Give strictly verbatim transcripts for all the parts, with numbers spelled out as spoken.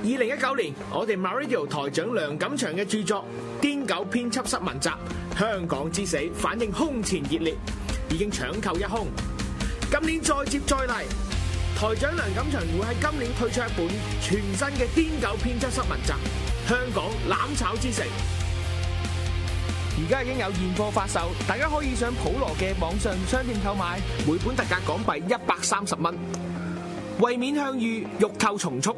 二零一九年，我哋 MyRadio 台長梁錦祥嘅著作《癲狗編輯室文集：香港之死》反應空前熱烈，已經搶購一空。今年再接再厲，台長梁錦祥會喺今年推出一本全新嘅《癲狗編輯室文集：香港攬炒之城》。而家已經有現貨發售，大家可以上普羅嘅網上商店購買，每本特價港幣一百三十蚊。為免向隅，欲購從速。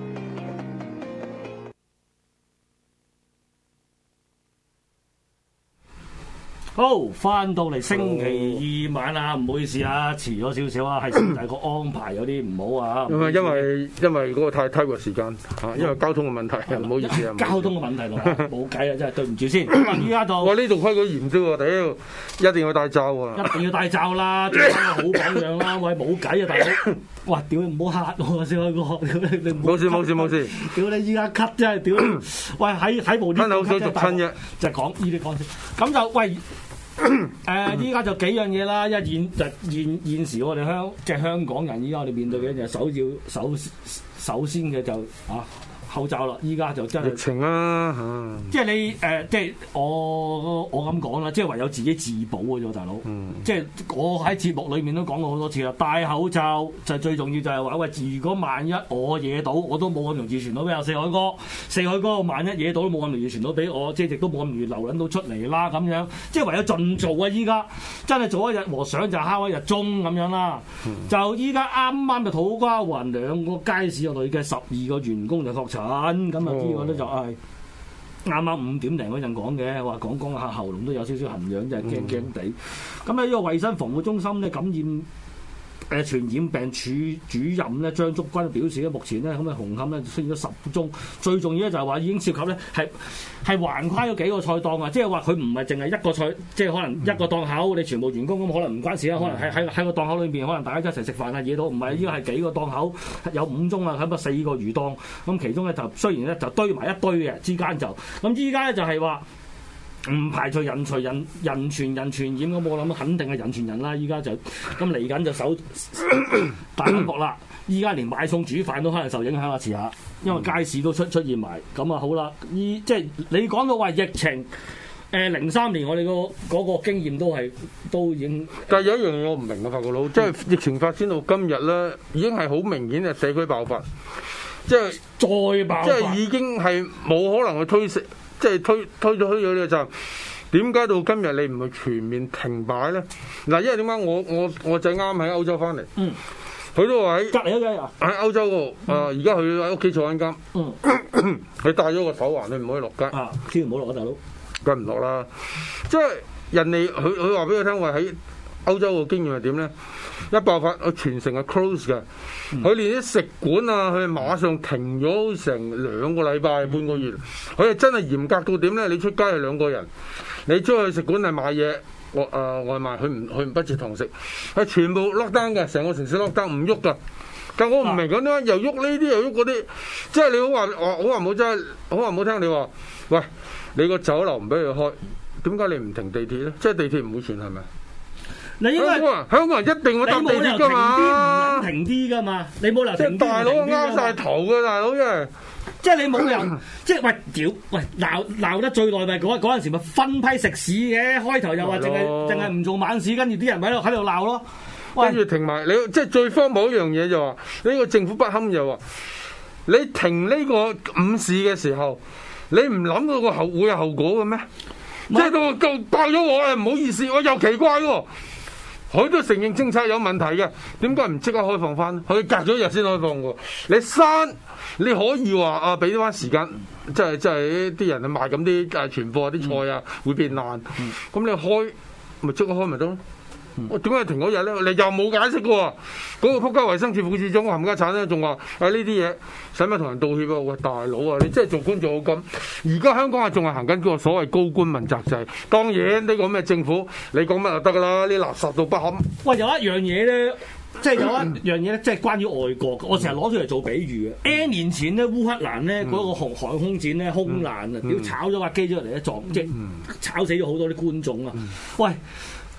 好，翻到嚟星期二晚啦，唔好意思啊，遲咗少少啊，係先大個安排有啲唔好啊。 因為因為因為嗰個太推嘅時間嚇，因為交通嘅問題，唔好意思啊。 交通嘅問題同埋冇計啊，真係對唔住先。依家到我呢度規矩嚴啲喎，屌一定要戴罩喎。 一定要戴罩啦，做翻個好榜樣啦。喂，冇計啊，大佬。哇！屌你唔好嚇我啊，小海哥！屌你你冇事冇事冇事。 屌你依家咳真係屌！喂喺喺部吞口水逐親啫， 就係講呢啲講先。咁就喂。誒依家就幾樣嘢啦，一現就現現時我哋香即係香港人，依家我哋面對嘅就首要首首先嘅就啊口罩啦，依家就真係疫情啦嚇， 即係你誒、呃、即係我我咁講啦，即係唯有自己自保嘅啫，大佬。嗯、即係我喺節目裏面都講過好多次啦，戴口罩就最重要就係話喂，如果萬一我惹到，我都冇咁容易傳到俾阿四海哥，四海哥萬一惹到都冇咁容易傳到俾我，即係亦都冇咁容易流撚到出嚟啦咁樣。即係唯有盡做啊！依家真係做一日和尚就敲一日鐘咁樣啦。嗯、就依家啱啱就土瓜灣兩個街市嘅累計十二個員工就確診。咁啊！呢個咧就係啱啱五點零嗰陣講嘅，話講講下喉嚨都有少少痕癢，就係驚驚地。咁喺呢個衞生防護中心咧感染誒傳染病處主任咧張竹君表示咧，目前咧咁啊紅磡咧出現咗十宗，最重要咧就係話已經涉及咧係係橫跨咗幾個菜檔啊！即係話佢唔係淨係一個菜，即係可能一個檔口你全部員工咁，可能唔關事啦。可能喺喺喺個檔口裏邊，可能大家一齊食飯啊嘢到，唔係依家係幾個檔口有五宗啊，咁啊四個魚檔，咁其中咧就雖然咧就堆埋一堆嘅之間就咁，依家咧就係話。唔排除人傳人人傳人傳染，咁我諗肯定係人傳人啦。依家就咁嚟緊就守大中國啦。依家連買餸煮飯都可能受影響啊！遲下，因為街市都出出現埋，咁啊好啦。依即係你講到話疫情，誒零三年我哋個嗰個經驗都係都已經。 但係有一樣嘢我唔明啊，法國佬，即係疫情發展到今日咧，已經係好明顯嘅社區爆發，即係再爆發， 即係已經係冇可能去推食。即係推推咗推咗呢個站，點解到今日你唔去全面停擺咧？嗱，因為點解我我我仔啱喺歐洲翻嚟，嗯，佢都話喺隔離嗰喺歐洲嗰度，啊而家佢喺屋企坐緊監，嗯，佢戴咗個手環，你唔可以落街， 啊，千祈唔好落啊，大佬， 梗唔落啦。即係人哋佢佢話俾我聽話喺歐洲個經驗係點咧？一爆發，佢全城係 close 嘅，佢、嗯、連啲食館啊，佢馬上停咗成兩個禮拜、嗯、半個月。佢係真係嚴格到點咧？你出街係兩個人，你出去食館係買嘢，外誒外賣，佢唔佢唔不設堂食，係全部 lock down 嘅，成個城市 lock down 唔喐㗎。但我唔明咁點解又喐呢啲又喐嗰啲，即係你好話我好話唔好真係好話唔好聽，你話喂你個酒樓唔俾佢開，點解你唔停地鐵咧？即係地鐵唔會算係咪？ 你應該香港人一定會搭地鐵㗎嘛， 停啲㗎嘛，你冇理由停啲。即係大佬啱晒頭嘅大佬嘅， 即係你冇理由，即係喂屌喂鬧鬧得最耐咪嗰嗰陣時咪分批食肆嘅，開頭又話淨係淨係唔做晚市，跟住啲人喺度喺度鬧咯， 跟住停埋你，即係最荒謬一樣嘢就話呢個政府不堪就話你停呢個午市嘅時候，你唔諗到個後會有後果嘅咩？即係到到爆咗我啊！唔好意思，我又奇怪喎。佢都承認政策有問題嘅，點解唔即刻開放翻？佢隔咗一日先開放喎。你刪你可以話啊，俾翻時間，即係即係啲人去賣咁啲誒存貨啲菜啊，會變爛。咁、嗯、你開咪即刻開咪得咯？我點解停嗰日咧？你又冇解釋嘅喎。嗰、那個仆街衞生署副署長冚家產咧，仲話啊呢啲嘢使乜同人道歉啊？喂，大佬啊，你真係做官做到咁。而家香港啊，仲係行緊嗰個所謂高官問責制。當然呢個咩政府，你講乜就得㗎啦？呢垃圾到不堪。 喂，有一樣嘢咧，即係有一樣嘢咧，即係關於外國。我成日攞出嚟做比喻嘅。N 年前咧，烏克蘭咧嗰個航航空展咧空難啊，屌炒咗架機咗嚟一撞，即係炒死咗好多啲觀眾啊！喂。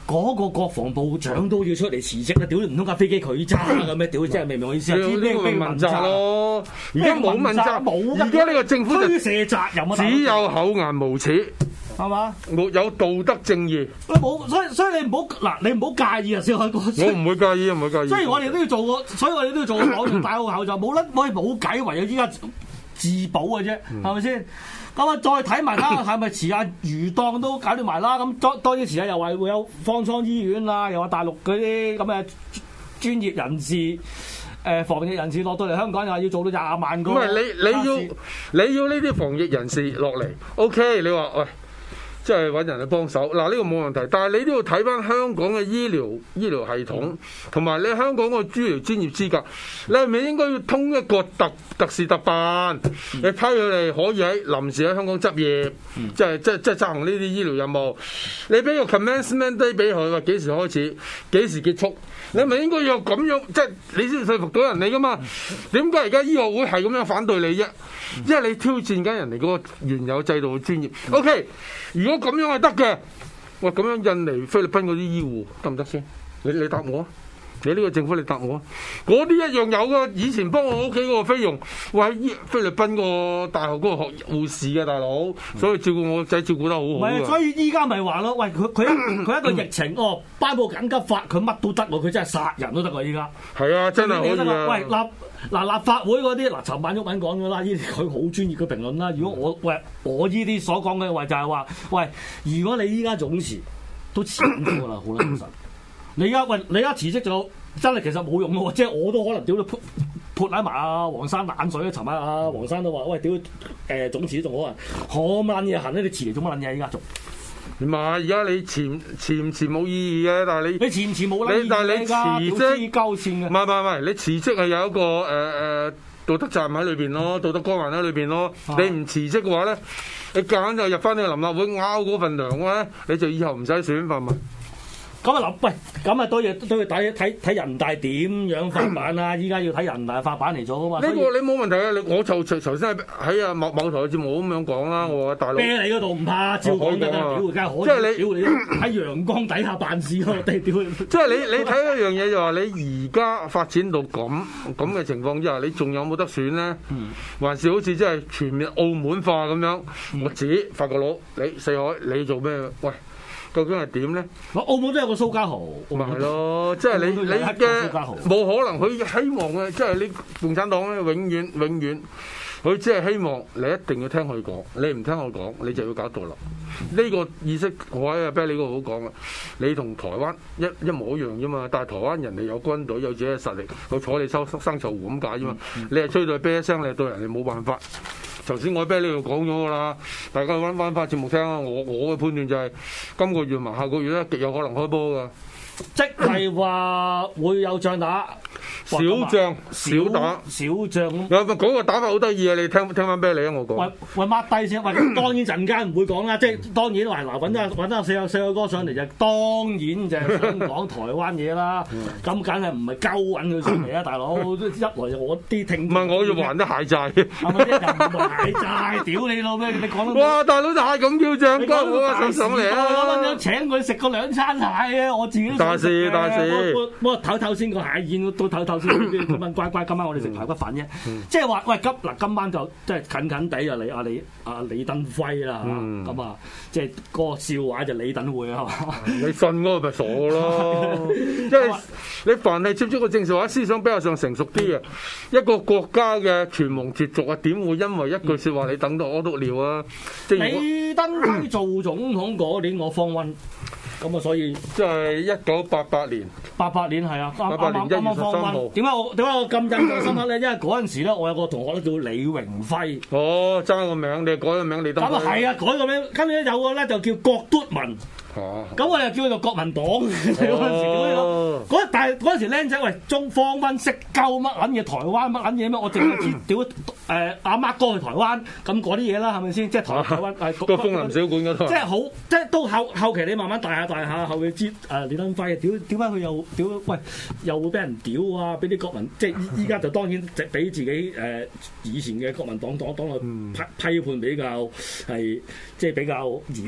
嗰個國防部長都要出嚟辭職啦！屌你唔通架飛機佢揸咁咩？屌真係明唔明我意思啊？ 呢個咪問責咯，而家冇問責， 冇而家呢個政府就推卸責任啊！ 只有厚顏無恥， 係嘛？ 沒有道德正義。 喂冇，所以所以你唔好嗱，你唔好介意啊！小海哥， 我唔會介意，唔會介意。 雖然我哋都要做個，所以我哋都要做個網上戴個口罩，冇得我哋冇計，唯有依家自保嘅啫，係咪先？咁啊，再睇埋啦，係咪遲下魚檔都搞掂埋啦？咁當當然遲下又話會有方艙醫院啦，又話大陸嗰啲咁嘅專業人士，誒、呃、防疫人士落到嚟香港又話要做到廿萬個。 唔係你你要你要呢啲防疫人士落嚟 ，OK？你話喂，即係揾人去幫手，嗱呢個冇問題。但係你都要睇翻香港嘅醫療醫療系統，同埋你香港個醫療專業資格，你係咪應該要通一個特特事特辦？你批佢哋可以喺臨時喺香港執業，即係即係即係執行呢啲醫療任務。你俾個 commencement day 俾佢，話幾時開始，幾時結束？你咪應該要咁樣，即係你先說服到人哋噶嘛？點解而家醫學會係咁樣反對你啫？因為你挑戰緊人哋嗰個原有制度嘅專業。OK，如果咁樣係得嘅，喂，咁樣印尼、菲律賓嗰啲醫護得唔得先？你你答我啊！你呢個政府你答我啊！嗰啲一樣有噶，以前幫我屋企嗰個菲傭，喂喺菲律賓個大學嗰個學護士嘅大佬，所以照顧我仔照顧得好好。 唔係，所以依家咪話咯，喂，佢佢一佢一個疫情哦，頒布緊急法，佢乜都得喎，佢真係殺人都得喎，依家。係啊，真係可以啊！ 喂，立嗱立法會嗰啲嗱，尋晚毓民講咗啦，呢啲佢好專業嘅評論啦。如果我喂我呢啲所講嘅話就係話，喂，如果你依家總辭都辭唔到啦，好啦，其實。你而家喂，你而家辭職就真係其實冇用喎，即係我都可能屌你潑潑喺埋阿黃生冷水啊！尋晚阿黃生都話：喂，屌誒總辭仲可能可乜嘢行咧？你辭嚟做乜撚嘢？依家做唔係而家你辭辭唔辭冇意義嘅，但係你你辭唔辭冇撚意義， 但係你辭職鳩線嘅。 唔係唔係唔係，你辭職係有一個誒誒、呃、道德責任喺裏邊咯，道德光環喺裏邊咯。啊、你唔辭職嘅話咧，你夾硬就入翻呢個臨立會拗嗰份糧嘅話咧，你就以後唔使選份嘛。 咁啊諗，喂，咁啊都要都要睇睇睇人大點樣發版啊！依家要睇人大發版嚟做啊嘛。呢個你冇問題啊！你我就頭先喺啊某某台嘅節目咁樣講啦，我話大佬。啤你嗰度唔怕，照講得㗎，屌梗係可以。 即係你屌你喺陽光底下辦事咯，地屌。 即係你你睇一樣嘢就話你而家發展到咁咁嘅情況之下，你仲有冇得選咧？嗯、還是好似即係全面澳門化咁樣？嗯、我自己發個佬，你四海你做咩？喂！究竟係點咧？ 我澳門都有個蘇家豪， 咪係咯，即係你你嘅冇可能，佢希望嘅，即係你共產黨咧，永遠永遠，佢只係希望你一定要聽佢講，你唔聽我講，你就要搞獨立。呢個意識我喺阿 Billy 嗰度好講啦，你同台灣一一模一樣啫嘛，但係台灣人哋有軍隊有自己嘅實力，佢坐你收生臭狐咁解啫嘛，你係吹到啤一聲，你係對人哋冇辦法。頭先我喺呢度講咗噶啦，大家揾翻翻節目聽啊！我我嘅判斷就係、是、今個月埋下個月咧，極有可能開波噶。 即係話會有仗打， 小仗小打小仗咁。 有嗰個打法好得意啊！你聽聽翻俾你啊！我講。喂喂，抹低先。喂，當然陣間唔會講啦，即係當然話嗱，揾得揾得四個四個哥上嚟就當然就係想講台灣嘢啦。咁梗係唔係鳩揾佢上嚟啊，大佬！一來就我啲聽。唔係我要還得蟹債。 係咪又唔還蟹債？屌你老咩！你講得。 哇！大佬就係咁叫仗哥，我啊上嚟啊！ 我諗請佢食過兩餐蟹啊！我自己。 大事大事， 我唞唞先個蟹宴都唞唞先。今晚乖乖，今晚我哋食排骨飯啫。即係話喂，今嗱今晚就即係近近地啊，李阿李阿李登輝啦嚇，咁啊，即係嗰個笑話就李登輝啊嘛。 你信嗰個咪傻咯？即係你凡係接觸個政治話思想比較上成熟啲嘅一個國家嘅存亡絕續啊，點會因為一句説話你等到屙督尿啊？ 李登輝做總統嗰年我方溫。咁啊，所以即係一九八八年， 八八年係啊， 八八年一月十三號。 點解我點解我咁印象深刻咧？因為嗰陣時咧，我有個同學咧叫李榮輝。 哦，爭個名，你改個名，你得。 咁啊係啊，改個名，跟住咧有個咧就叫郭篤文。 哦。咁我又叫佢做國民黨。嗰陣時嗰嗰但係嗰陣時僆仔喂，中方溫識鳩乜撚嘢？台灣乜撚嘢咩？我淨係知屌誒阿媽哥去台灣咁嗰啲嘢啦，係咪先？即係台台灣誒。 個楓林小館嗰度。 即係好，即係到後後期你慢慢大下大下，後佢知誒李登輝屌點解佢又屌喂又會俾人屌啊？俾啲國民即係依依家就當然俾自己誒、呃、以前嘅國民黨黨黨去批批判比較係即係比較嚴。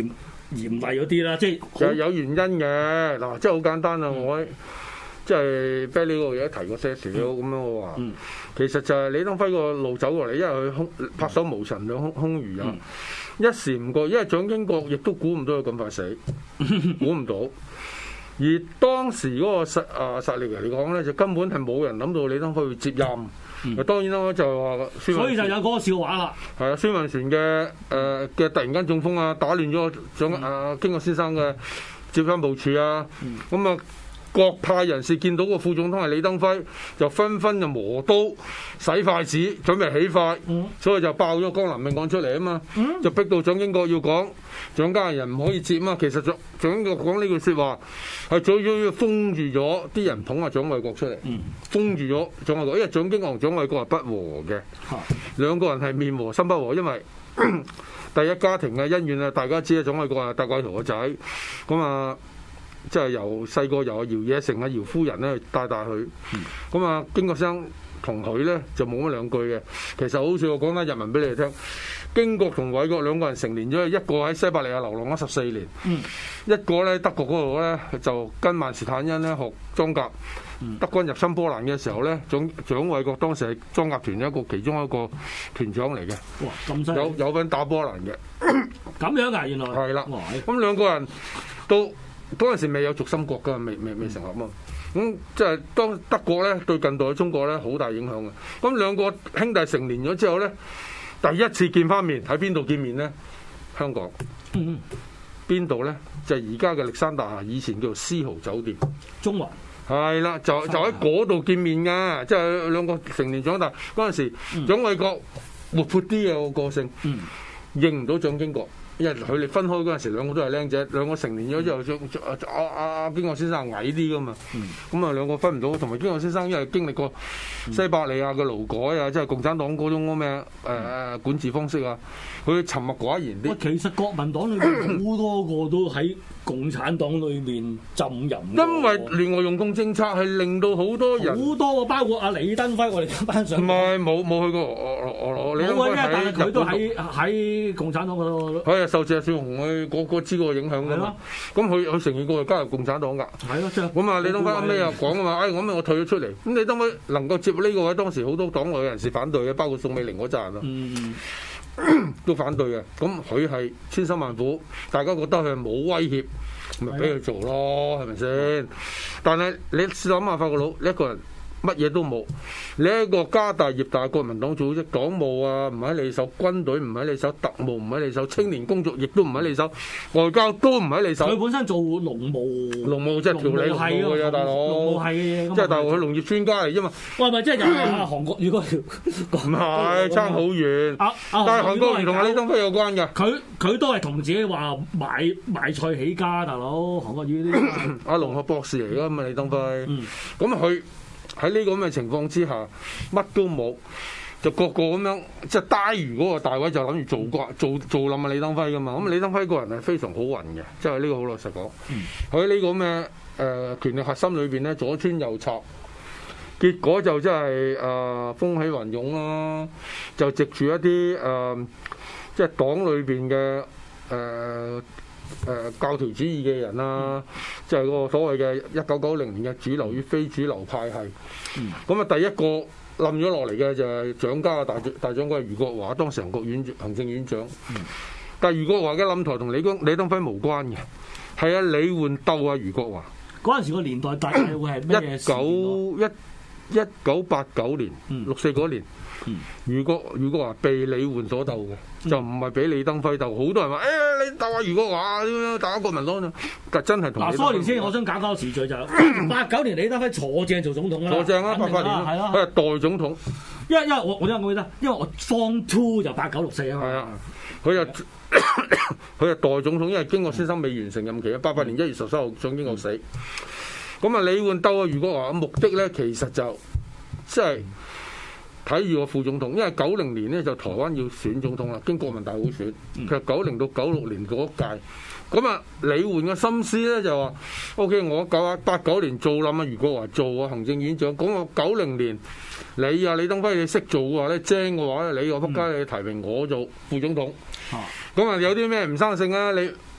嚴厲嗰啲啦，即係有有原因嘅嗱，即係好簡單啊！我即係 Billy 嗰度有提過些少咁樣，我話其實就係李登輝個路走過嚟，因為佢空拍手無神兩空空餘啊，一時唔覺，因為蔣經國亦都估唔到佢咁快死，估唔到。而當時嗰個實啊實力嚟講咧，就根本係冇人諗到李登輝會接任。嗯、當然啦，就係話， 所以就有嗰個笑話啦。 係啊，孫運璇嘅誒嘅突然間中風啊，打亂咗蔣啊經國先生嘅接班部署啊。咁啊、嗯，各派人士見到個副總統係李登輝，就紛紛就磨刀洗筷子，準備起筷，嗯、所以就爆咗江南命案出嚟啊嘛。嗯、就逼到蔣經國要講。蔣家人唔可以接嘛，其實蔣蔣經國講呢句説話係最主要封住咗啲人捧阿蔣緯國出嚟，嗯、封住咗蔣緯國，因為蔣經國同蔣緯國係不和嘅，啊、兩個人係面和心不和，因為第一家庭嘅恩怨啊，大家知啊，蔣緯國係戴季陶個仔，咁啊即係由細個由阿姚野成阿姚夫人咧帶大佢，咁啊、嗯、經國生同佢咧就冇乜兩句嘅，其實好似我講翻日文俾你哋聽。經國同緯國兩個人成年咗，一個喺西伯利亞流浪咗十四年，嗯、一個咧德國嗰度咧就跟曼士坦恩咧學裝甲。嗯、德軍入侵波蘭嘅時候咧，蔣蔣緯國當時係裝甲團一個其中一個團長嚟嘅。哇，咁犀利！有有份打波蘭嘅。 咁樣啊，原來係啦。 咁兩個人到嗰陣時未有軸心國㗎，未未未成立啊。咁即係當德國咧對近代嘅中國咧好大影響嘅。咁兩個兄弟成年咗之後咧。第一次見翻面喺邊度見面咧？香港。邊度咧？就係而家嘅歷山大廈，以前叫做絲豪酒店。 中環。係啦，就就喺嗰度見面㗎，即係兩個成年長大嗰陣時，蔣緯國活潑啲嘅個個性，嗯、認唔到蔣經國。因為佢哋分開嗰陣時，兩個都係僆仔，兩個成年咗之後，阿阿阿經國先生矮啲噶嘛，咁啊、嗯、兩個分唔到，同埋經國先生因為經歷過西伯利亞嘅勞改啊，即係共產黨嗰種咩誒誒管治方式啊，佢沉默寡言啲。 其實國民黨裏面好多個都喺共產黨裏面浸淫。 因為聯俄容共政策係令到好多人好多，包括阿李登輝，我哋班上。唔係冇冇去過俄俄俄李登輝喺佢都喺喺共產黨嗰度。 受謝少雄佢個個知個影響㗎嘛，咁佢佢承認過係加入共產黨㗎。係咯，咁啊李登輝咩又講啊嘛？哎，我咩我退咗出嚟，咁李登輝能夠接呢個位，當時好多黨內人士反對嘅，包括宋美齡嗰陣啊，嗯、都反對嘅。咁佢係千辛萬苦，大家覺得佢係冇威脅，咪俾佢做咯，係咪先？但係你試諗下，法國佬一個人。乜嘢都冇，你一個家大業大國民黨組織，黨務啊唔喺你手，軍隊唔喺你手，特務唔喺你手，青年工作亦都唔喺你手，外交都唔喺你手。佢本身做農務， 農務即係調理農務嘅啫，大佬。 農務係嘅， 即係大陸佢農業專家嚟啫嘛。 喂，咪即係又係韓國瑜嗰條？ 唔係差好遠。但係韓國瑜同阿李登輝有關㗎。 佢佢都係同自己話買買菜起家，大佬。韓國瑜呢啲阿龍學博士嚟㗎嘛，李登輝。咁佢。喺呢個咁嘅情況之下，乜都冇，就個個咁樣即係呆如嗰個大位就諗住做掛做做冧啊李登輝噶嘛。咁李登輝個人係非常好運嘅，即係呢個好老實講。喺呢個咁嘅誒權力核心裏邊咧，左穿右插，結果就真係誒風起雲湧啦。就藉住一啲誒、呃、即係黨裏邊嘅誒。呃誒、呃、教條主義嘅人啦、啊，即係個所謂嘅一九九零年嘅主流與非主流派系。咁啊、嗯，第一個冧咗落嚟嘅就係蔣家嘅大大長官余國華，當時行國院行政院長。嗯、但係余國華嘅冧台同李光李登輝無關嘅，係啊李換鬥啊余國華。 嗰陣時個年代大概會係咩？ 一九一一九八九年、嗯、六四嗰年。余國余國華被李換所鬥嘅，嗯、就唔係俾李登輝鬥。好多人話：誒、哎，你鬥下余國華點樣打國民黨啊？但真係同嗱，多年先，我想搞搞時序就八九年李登輝坐正做總統啦， 坐正啦，八八年係咯，佢係代總統。 因為因為我我因為我記得，因為我 Form Two 就八九六四啊嘛。係啊， 佢就佢係代總統，因為經國先生未完成任期啊。八八年一月十三號蔣經國死，咁啊李換鬥啊余國華嘅目的咧，其實就即係。睇住個副總統，因為九零年咧就台灣要選總統啦，經國民大會選。其實九零到九六年嗰一屆，咁啊李換嘅心思咧就話：O K，我九啊八九年做冧啊余國華做啊行政院長，咁我九零年你啊李登輝你識做嘅話咧，精嘅話咧，你個仆街你提名我做副總統。咁啊有啲咩唔生性啊？你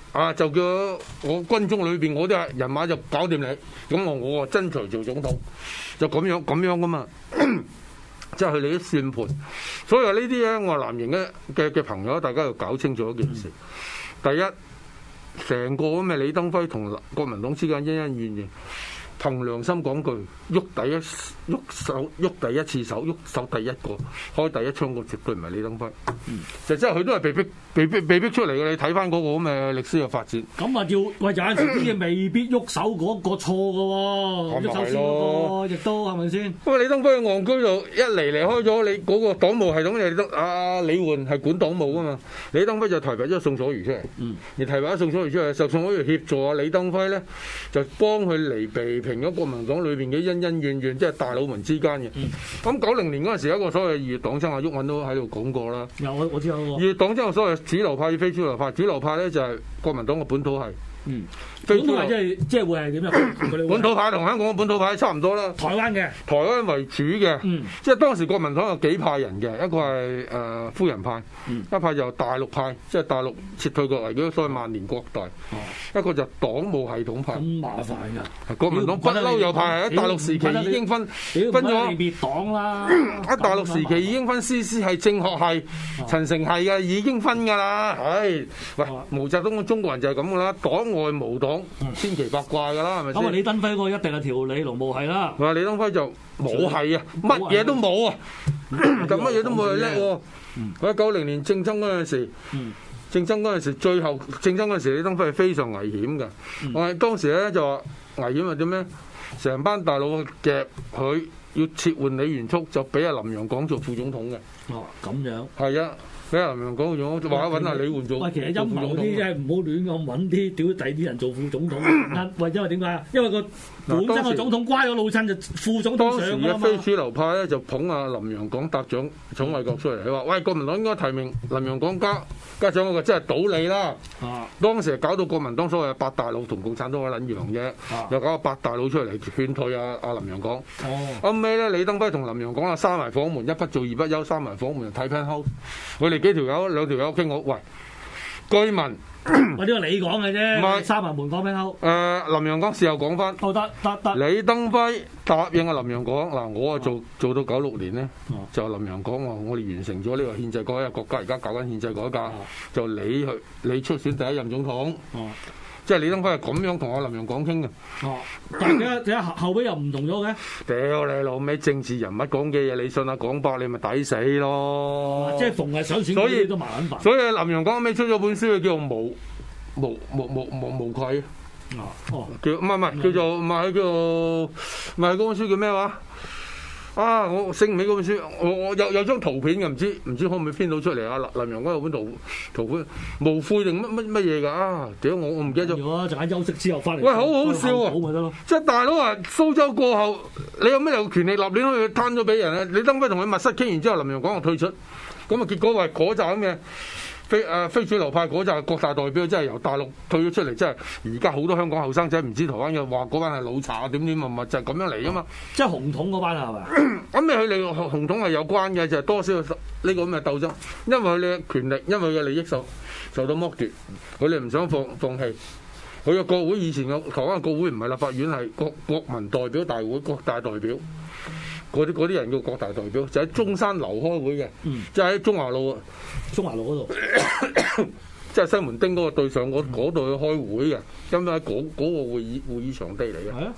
啊，就叫我軍中裏邊我啲人馬就搞掂你，咁我我啊爭取做總統，就咁樣咁樣噶嘛。即係佢哋啲算盤，所以話呢啲咧，我話藍營嘅嘅嘅朋友，大家要搞清楚一件事。第一，成個咁嘅李登輝同國民黨之間恩恩怨怨，憑良心講句，喐第一喐手喐第一次手喐手第一個開第一槍個絕對唔係李登輝，嗯、就即係佢都係被逼被逼被逼出嚟嘅。你睇翻嗰個咁嘅歷史嘅發展， 咁啊要喂有陣時啲嘢未必喐手嗰個錯嘅喎，喐手先嗰個亦都係咪先？ 因為李登輝戇居就一嚟離開咗你嗰個黨務系統，你得啊李煥係管黨務噶嘛，李登輝就提拔咗宋楚瑜出嚟，嗯、而提拔咗宋楚瑜出嚟，就宋楚瑜協助啊李登輝咧，就幫佢離避平咗國民黨裏邊嘅恩恩怨怨，即係大佬們之間嘅。咁九零年嗰陣時有一個所謂二月黨爭，阿毓民都喺度講過啦。 有我我知有個二月黨爭，所謂主流派與非主流派，主流派咧就係國民黨嘅本土系。 嗯，本土派即係即係會係點樣？ 本土派同香港嘅本土派差唔多啦。 台灣嘅， 台灣為主嘅，嗯、即係當時國民黨有幾派人嘅，一個係誒、呃、夫人派，嗯、一派就大陸派，即係大陸撤退過嚟嗰啲所謂萬年國代，哦、一個就黨務系統派。咁麻煩㗎！國民黨不嬲有派喺大陸時期已經分分咗別黨啦。 喺大陸時期已經分師師系、政學系、陳誠系嘅已經分㗎啦。唉，喂，毛澤東嘅中國人就係咁㗎啦，黨外無黨，千奇百怪㗎啦，係咪先？ 咁啊，李登輝嗰個一定係條理農務系啦。 話李登輝就冇係啊，乜嘢都冇啊，咁乜嘢都冇係叻喎。喺九零年政爭嗰陣時，政爭嗰陣時，最後政爭嗰陣時，李登輝係非常危險㗎。我係當時咧就話危險係點咧？成班大佬夾佢要撤換李元簇，就俾阿林洋港做副總統嘅。 哦，咁樣。係啊。 俾林洋港做，話揾下李煥做。 喂，其實陰謀啲真係唔好亂咁揾啲屌第啲人做副總統。喂，因為點解啊？因為個本身個總統乖咗老襯就副總統上㗎嘛。當時嘅非主流派咧就捧阿林洋港搭獎蔣緯國出嚟，佢話：喂，國民黨應該提名林洋港加加上嗰個真係倒你啦。啊！當時搞到國民黨所謂八大佬同共產黨嘅撚樣啫，啊、又搞個八大佬出嚟勸退阿阿林洋港。哦。後尾咧，李登輝同林洋港啊閂埋房門，一不做二不休，閂埋房門就睇 penthouse。佢哋幾條友兩條友傾我，喂，據聞。我呢個你講嘅啫，唔係三文門講咩口？誒，林洋港事後講翻，哦得得得。李登輝答應阿林洋港嗱，我啊做做到九六年咧，就林洋港話我哋完成咗呢個憲制改革，國家而家搞緊憲制改革，就你去你出選第一任總統。即係李登輝係咁樣同阿林洋港傾嘅。哦，但係點解點解後後尾又唔同咗嘅？屌你老味，政治人物講嘅嘢，你信阿港伯，你咪抵死咯。即係逢係想選嗰啲都麻撚煩。所以林洋港後尾出咗本書，叫做無無無無無無愧。哦哦，叫唔係唔係叫做唔係叫做唔係嗰本書叫咩話？啊！我醒唔起嗰本書，我我有有張圖片嘅，唔知唔知可唔可以編到出嚟啊？林林洋港有本圖圖片，無悔定乜乜乜嘢㗎啊！屌我我唔記得咗。如果陣間休息之後翻嚟，喂，好好笑啊！即係大佬啊，蘇州過後，你有咩有權力立亂可以攤咗俾人啊？李登輝同佢密室傾完之後，林洋港就退出，咁啊結果話嗰陣嘅。非誒非主流派嗰陣國大代表真係由大陸退咗出嚟，真係而家好多香港後生仔唔知台灣嘅話嗰班係老賊啊點點物物就係咁樣嚟噶嘛，即係紅統嗰班係咪？咁你佢哋紅統係有關嘅，就係、是、多少呢個咁嘅鬥爭，因為佢哋嘅權力，因為佢嘅利益受受到剝奪，佢哋唔想放放棄。佢嘅國會以前嘅台灣嘅國會唔係立法院，係國國民代表大會國大代表。嗰啲啲人叫國大代表，就喺中山樓開會嘅，嗯、就喺中華路啊，中華路嗰度，即係西門町嗰個對上嗰度去開會嘅，因為喺嗰嗰個會議會議場地嚟嘅。係啊，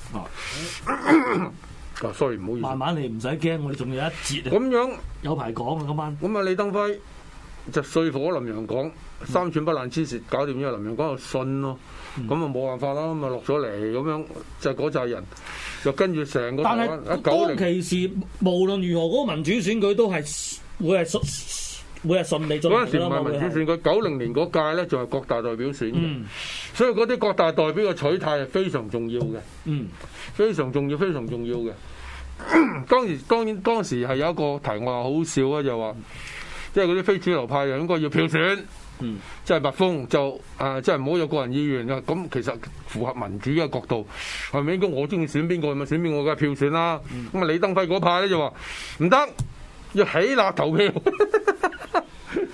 啊，sorry 唔好意思。慢慢嚟，唔使驚，我哋仲有一節啊。咁樣有排講啊，今晚。咁啊，李登輝就說服林洋港三寸不爛之舌，搞掂咗林洋港就信咯。咁啊冇辦法啦，咁啊落咗嚟咁樣，就嗰扎人就跟住成個台灣。但係當其時，無論如何嗰個民主選舉都係會係順會係順利進行啦。嗰陣時唔係民主選舉，九零年嗰屆咧就係國大代表選嘅，嗯、所以嗰啲國大代表嘅取態係非常重要嘅，嗯，非常重要，非常重要嘅。當時當然當時係有一個題外話好笑啊，就話即係嗰啲非主流派又應該要票選。嗯，即係蜜蜂就啊，即係唔好有個人意願啊！咁其實符合民主嘅角度，係咪應該我中意選邊個咪選邊個嘅票選啦？咁啊、嗯，李登輝嗰派咧就話唔得，要起立投票。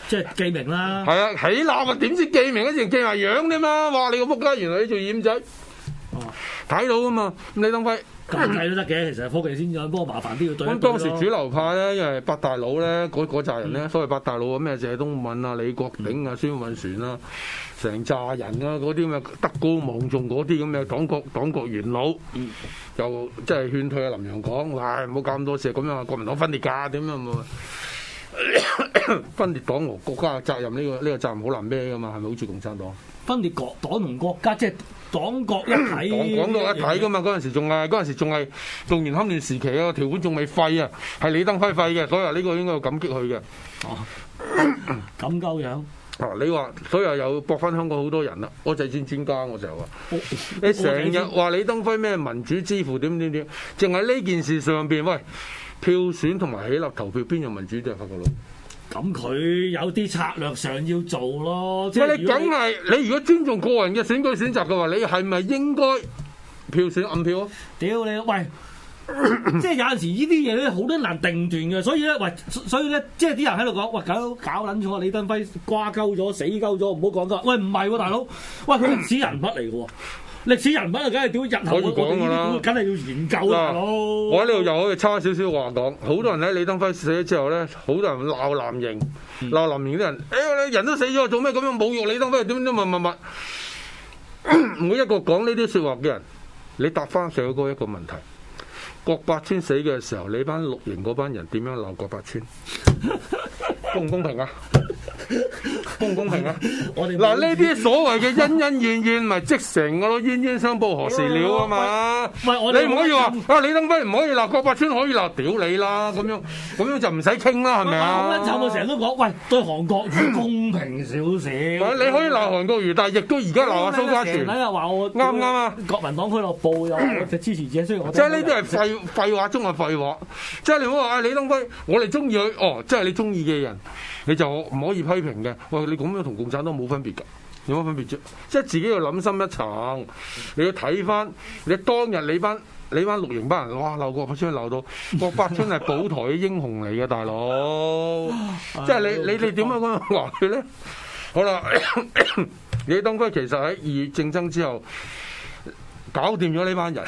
即係記名啦。 係啊，起鬧啊，點知記名嗰時記埋樣啫嘛？哇！你個仆街，原來你做掩仔，睇到噶嘛？咁李登輝咁計都得嘅，其實科技先進，不過麻煩啲要對一對咯。 咁當時主流派咧，因為八大佬咧，嗰嗰扎人咧，所謂八大佬啊，咩謝東閔啊、李國鼎啊、孫運璇啊，成扎人啊，嗰啲咁嘅德高望重嗰啲咁嘅黨國黨國元老， 嗯、 就即係勸退阿林洋講，哇，唔好搞咁多事，咁樣國民黨分裂㗎，點樣冇？分裂黨和國家嘅責任呢、呢個呢、呢個責任好難孭㗎嘛，係咪好似共產黨？ 分裂國黨同國家，即係黨國一體。 黨國一體㗎嘛，嗰陣時仲係嗰陣時仲係動員戡亂時期啊，條款仲未廢啊，係李登輝廢嘅，所以話呢個應該要感激佢嘅。 哦，咁鳩樣。 啊！你話所以話有駁翻香港好多人啦，我就係專專家，我就話你成日話李登輝咩民主之父點點點，淨係呢件事上邊，喂，票選同埋起立投票邊有民主啫？法國佬， 咁佢有啲策略上要做咯。即係你梗係你如果尊重個人嘅選舉選擇嘅話，你係咪應該票選暗票啊？ 屌你喂！即係有陣時呢啲嘢咧，好多難定斷嘅，所以咧，喂，所以咧，即係啲人喺度講，喂，搞搞撚錯，李登輝瓜鳩咗，死鳩咗，唔好講㗎。喂，唔係喎，大佬，喂，佢歷史人物嚟嘅喎，歷史人物啊，梗係屌日後我哋呢啲梗係要研究啦，大佬。我喺呢度又可以差少少話講，好多人喺李登輝死咗之後咧，好多人鬧藍營，鬧藍營啲人，哎呀，你人都死咗，做咩咁樣侮辱李登輝？點點乜乜乜？每一個講呢啲説話嘅人，你答翻上嗰一個問題。郭伯川死嘅時候，你班綠營嗰班人點樣鬧郭伯川？公唔公平啊？公唔公平啊？嗱，呢啲所謂嘅恩恩怨怨，咪即成個咯，冤冤相報何時了啊嘛！ 喂，我你唔可以話啊，李登輝唔可以鬧，郭伯川可以鬧，屌你啦！咁樣咁樣就唔使傾啦，係咪啊？ 好撚醜，我成日都講，喂，對韓國瑜公平少少。 你可以鬧韓國瑜，但係亦都而家鬧下蘇家全。 成日話我啱唔啱啊？ 國民黨俱樂部有隻支持者，雖然我即係呢啲係廢廢話中嘅廢話。即係你唔好話啊，李登輝，我哋中意佢，哦，即係你中意嘅人。你就唔可以批評嘅，喂！你咁樣同共產黨冇分別㗎，有乜分別啫？即係自己要諗深一層，你要睇翻你當日你班你班綠營班人，哇！鬧郭伯川鬧到郭伯川係保台嘅英雄嚟嘅，大佬，即係你你你點樣咁樣話佢咧？好啦，李登輝其實喺二月政爭之後搞掂咗呢班人，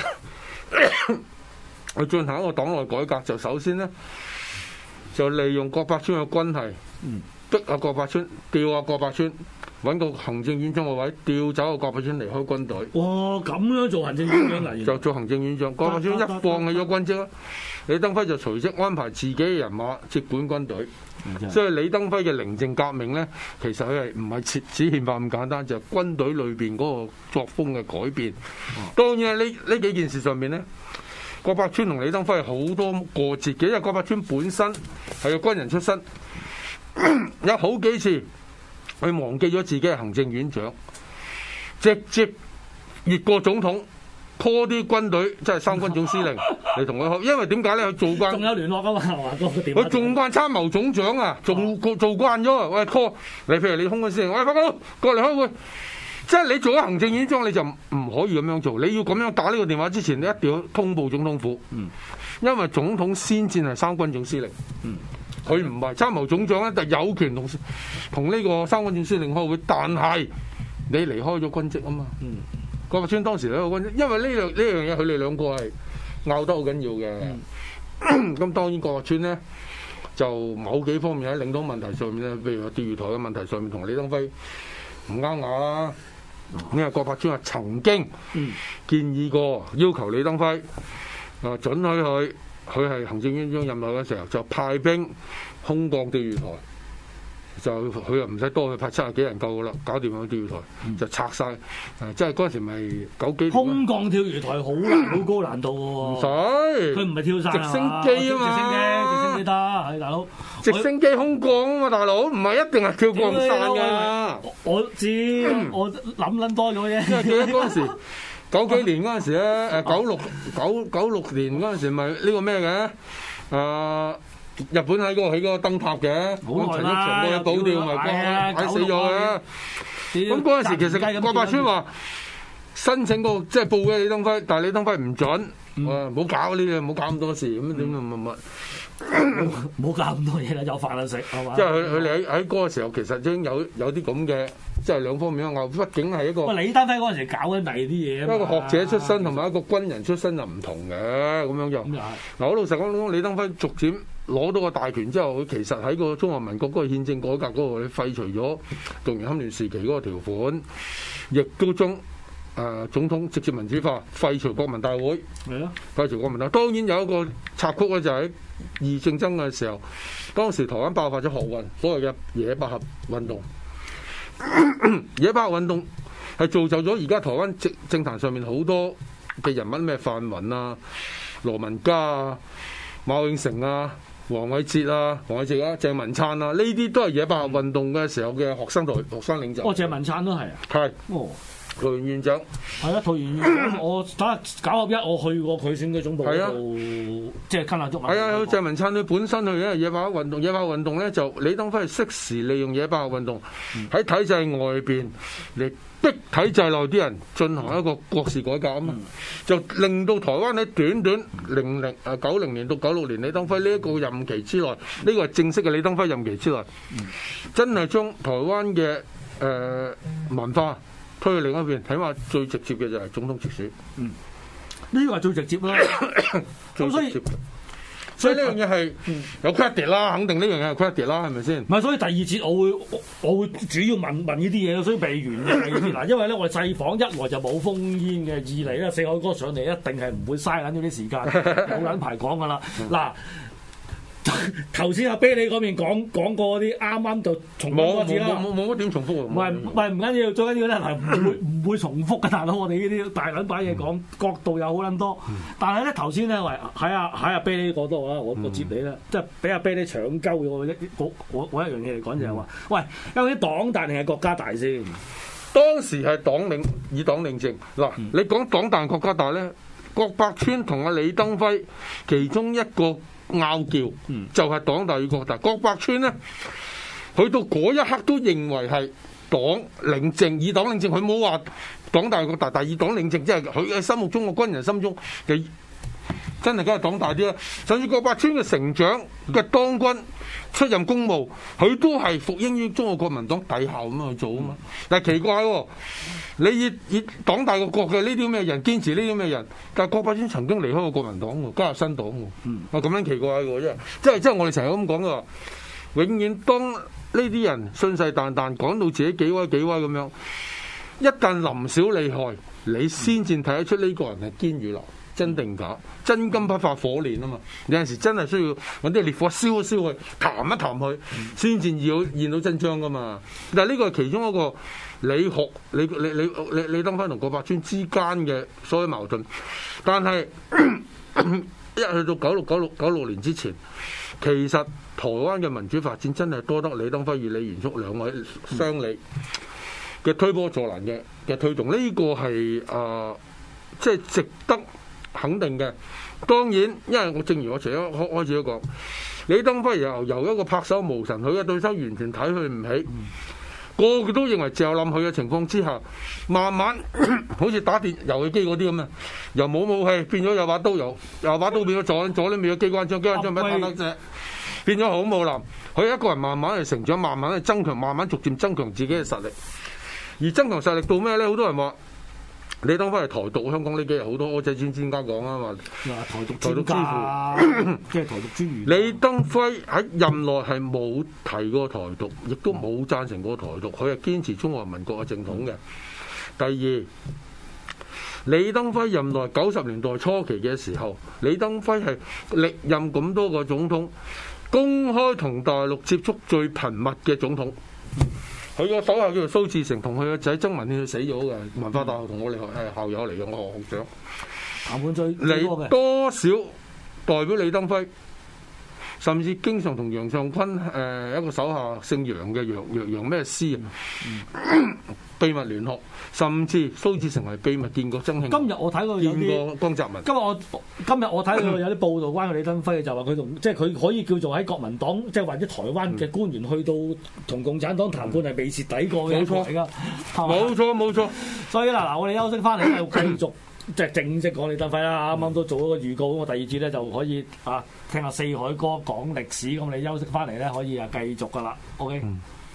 去進行一個黨內改革，就首先咧。就利用郭伯川嘅關係，逼阿郭伯川調阿郭伯川，揾個行政院長個位，調走阿郭伯川離開軍隊。 哇！咁樣做行政院長嚟， 就做行政院長。郭伯川一放棄咗軍職啦，李登輝就隨即安排自己嘅人馬接管軍隊。所以李登輝嘅寧靜革命咧，其實佢係唔係設置憲法咁簡單，就係、是、軍隊裏邊嗰個作風嘅改變。當然喺呢呢幾件事上面咧。郭伯川同李登輝係好多過節嘅，因為郭伯川本身係個軍人出身，有好幾次佢忘記咗自己係行政院長，直接越過總統 call 啲軍隊，即係三軍總司令嚟同佢開。因為點解咧？佢做慣， 仲有聯絡噶嘛？ 佢做慣參謀總長啊，做做慣咗。喂 call 你，譬如你空軍司令，喂，發哥過嚟開會。即係你做咗行政院長，你就唔可以咁樣做。你要咁樣打呢個電話之前，你一定要通報總統府。嗯，因為總統先至係三軍總司令。嗯，佢唔係參謀總長咧，就有權同同呢個三軍總司令開會，但係你離開咗軍職啊嘛。嗯，郭伯川當時喺個軍職，因為呢樣呢樣嘢，佢哋兩個係拗得好緊要嘅。咁、嗯、當然郭伯川咧就某幾方面喺領導問題上面咧，譬如話釣魚台嘅問題上面，同李登輝唔啱牙啦。因為郭伯川啊曾經建議過要求李登輝啊准許佢，佢係行政院長任內嘅時候就派兵空降釣魚台，就佢又唔使多，佢派七十幾人夠噶啦，搞掂個釣魚台就拆晒。誒，即係嗰陣時咪九幾年空降釣魚台好難，好高難度喎。唔使，佢唔係跳傘直升機啊嘛， 直升機，直升機得，係大佬。 直升機空降啊嘛，大佬，唔係一定係跳降傘㗎。 我知，我諗撚多咗啫。 因為記得嗰陣時九幾年嗰陣時咧，誒九六九九六年嗰陣時咪呢個咩嘅？誒日本喺嗰個起嗰個燈塔嘅，咁陳毓祥嗰個倒掉咪擺死咗嘅。咁嗰陣時其實郭伯川話申請個即係報嘅李登輝，但係李登輝唔準，誒唔好搞呢啲，唔好搞咁多事，咁點乜乜乜。 唔好搞咁多嘢啦，有飯就食係嘛？ 即係佢佢哋喺喺嗰個時候，其實已經有有啲咁嘅，即係兩方面嘅拗。畢竟係一個喂，李登輝嗰陣時搞緊第二啲嘢啊嘛， 一個學者出身同埋一個軍人出身就唔同嘅，咁樣就。 咁又係。 嗱，我老實講，李登輝逐漸攞到個大權之後，佢其實喺個中華民國嗰個憲政改革嗰度，你廢除咗動員戡亂時期嗰個條款，亦都將誒、呃、總統直接民主化，廢除國民大會。 係啊， 廢除國民黨。當然有一個插曲咧，就喺二戰爭嘅時候，當時台灣爆發咗學運，所謂嘅野百合運動。野百合運動係造就咗而家台灣政政壇上面好多嘅人物，咩范雲啊、羅文嘉啊、馬永成啊、黃偉哲啊、黃偉哲啊、鄭文燦啊，呢啲都係野百合運動嘅時候嘅學生代學生領袖。 哦，鄭文燦都係啊。 係。 哦。 桃園院長係啊，桃園院長，我打九合一，我去過佢選舉總部嗰啊度，即係跟下足馬。 係啊，鄭文燦佢本身佢因為野百合運動，野百合運動咧就李登輝係適時利用野百合運動喺、嗯、體制外邊嚟逼體制內啲人進行一個國事改革啊嘛，嗯、就令到台灣喺短短零零啊九零年到九六年李登輝呢一個任期之內，呢、呢個係正式嘅李登輝任期之內，嗯、真係將台灣嘅誒、呃、文化推去另一邊，起碼最直接嘅就係總統直選。嗯， 呢個係最直接啦。 最直接。所以呢樣嘢係有 credit 啦，肯定呢樣嘢係 credit 啦，係咪先？ 唔係，所以第二節我會我，我會主要問問呢啲嘢，所以避完嘅第二節嗱，因為咧我哋製房一來就冇烽煙嘅，二嚟咧四海哥上嚟一定係唔會嘥緊咗啲時間，冇撚排講噶啦。嗱。頭先阿啤你嗰邊講講過嗰啲啱啱就重複多次啦， 冇冇冇乜點重複喎。 唔係唔係唔緊要，最緊要咧係唔會唔會重複嘅，大佬我哋呢啲大撚把嘢講角度有好撚多，但係咧頭先咧喂喺阿喺阿啤你嗰度啊，我我接你啦，即係俾阿啤你搶鳩我一我我我一樣嘢嚟講就係話，喂究竟黨大定係國家大先？ 當時係黨領以黨領政嗱，你講黨大國家大咧，郭伯川同阿李登輝其中一個拗撬就係黨大與國大。郭伯川咧，佢到嗰一刻都認為係黨領政，以黨領政，佢冇話黨大與國大，但係以黨領政，即係佢喺心目中個軍人心中嘅真係梗係黨大啲啦。甚至郭伯川嘅成長嘅當軍出任公務，佢都係服膺於中國國民黨底下咁樣去做啊嘛。但係奇怪喎、哦，你以以黨大個國嘅呢啲咩人堅持呢啲咩人，但係郭伯川曾經離開過國民黨喎，加入新黨喎，啊咁樣奇怪喎，真係即係即係我哋成日咁講嘅話，永遠當呢啲人信誓旦旦講到自己幾威幾威咁樣，一旦臨少厲害，你先至睇得出呢個人係堅與流。真定假？真金不怕火煉啊嘛！有陣時真係需要揾啲烈火燒一燒佢，彈一彈佢，先至要現到真章噶嘛。但係呢個係其中一個李學、李李李李李登輝同郭伯川之間嘅所謂矛盾。但係一去到九六九六九六年之前，其實台灣嘅民主發展真係多得李登輝與李元簇兩位雙李嘅推波助瀾嘅嘅推動。呢、這個係啊、呃，即係值得肯定嘅。當然，因為我正如我除咗開開始都講，李登輝由由一個拍手無神，佢嘅對手完全睇佢唔起，個個都認為就冧佢嘅情況之下，慢慢好似打電遊戲機嗰啲咁啊，由冇武器變咗有把刀，由有把刀變咗左左呢邊嘅機關槍，機關槍咪打得啫，變咗好武林。佢一個人慢慢去成長，慢慢去增強，慢慢逐漸增強自己嘅實力。而增強實力到咩咧？好多人話。李登輝係台獨，香港呢幾日好多柯仔專專家講啊嘛， 台獨專家，即係台獨專員。 李登輝喺任內係冇提過台獨，亦都冇贊成過台獨，佢係堅持中華民國嘅正統嘅。第二，李登輝任內九十年代初期嘅時候，李登輝係歷任咁多個總統，公開同大陸接觸最頻密嘅總統。佢個手下叫做蘇志成，同佢個仔曾文憲死咗嘅，文化大學同我哋係校友嚟嘅，我學長。 談判最你多少代表李登輝甚至經常同楊尚昆誒、呃、一個手下姓楊嘅楊楊楊咩師啊，嗯、秘密聯絡，甚至蘇志成係秘密見過曾慶。 今日我睇過有見啲過江澤民。 今日我今日我睇到有啲報道關於李登輝，就話佢同即係佢可以叫做喺國民黨，即係或者台灣嘅官員去到同共產黨談判係未蝕底過嘅一個嚟㗎， 冇錯冇錯。 所以嗱嗱，我哋休息翻嚟咧，繼續即係正式講李登輝啦。啱啱都做咗個預告，咁我第二節咧就可以啊聽下四海哥講歷史。咁你休息翻嚟咧可以啊繼續㗎啦。OK。嗯